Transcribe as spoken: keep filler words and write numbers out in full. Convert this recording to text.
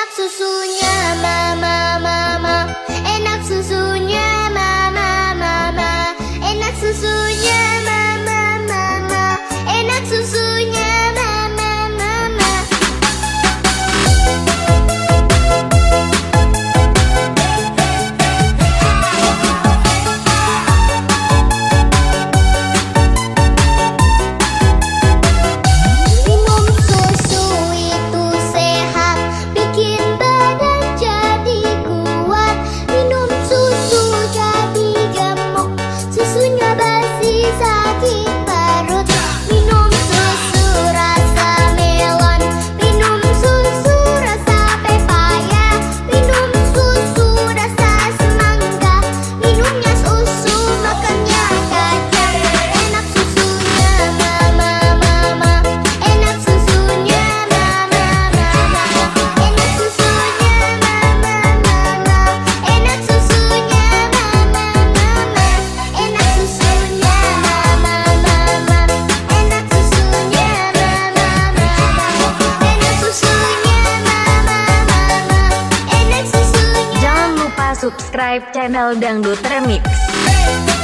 enak susunya mama mama, enak susunya mama mama, enak susunya mama mama, enak susunya mama mama. Minum susu itu sehat, bikin badan jadi kuat. Minum susu jadi gemuk, susunya basi sakit perut. Minum susu rasa melon, minum susu rasa pepaya, minum susu rasa semangka, minumnya susu makannya kacang. Enak susunya mama mama, enak susunya mama mama, enak susunya mama mama, enak susunya mama mama, enak susunya mama mama, enak susunya mama mama, enak susunya mama mama, enak susunya. Jangan lupa subscribe channel Dangdut Remix.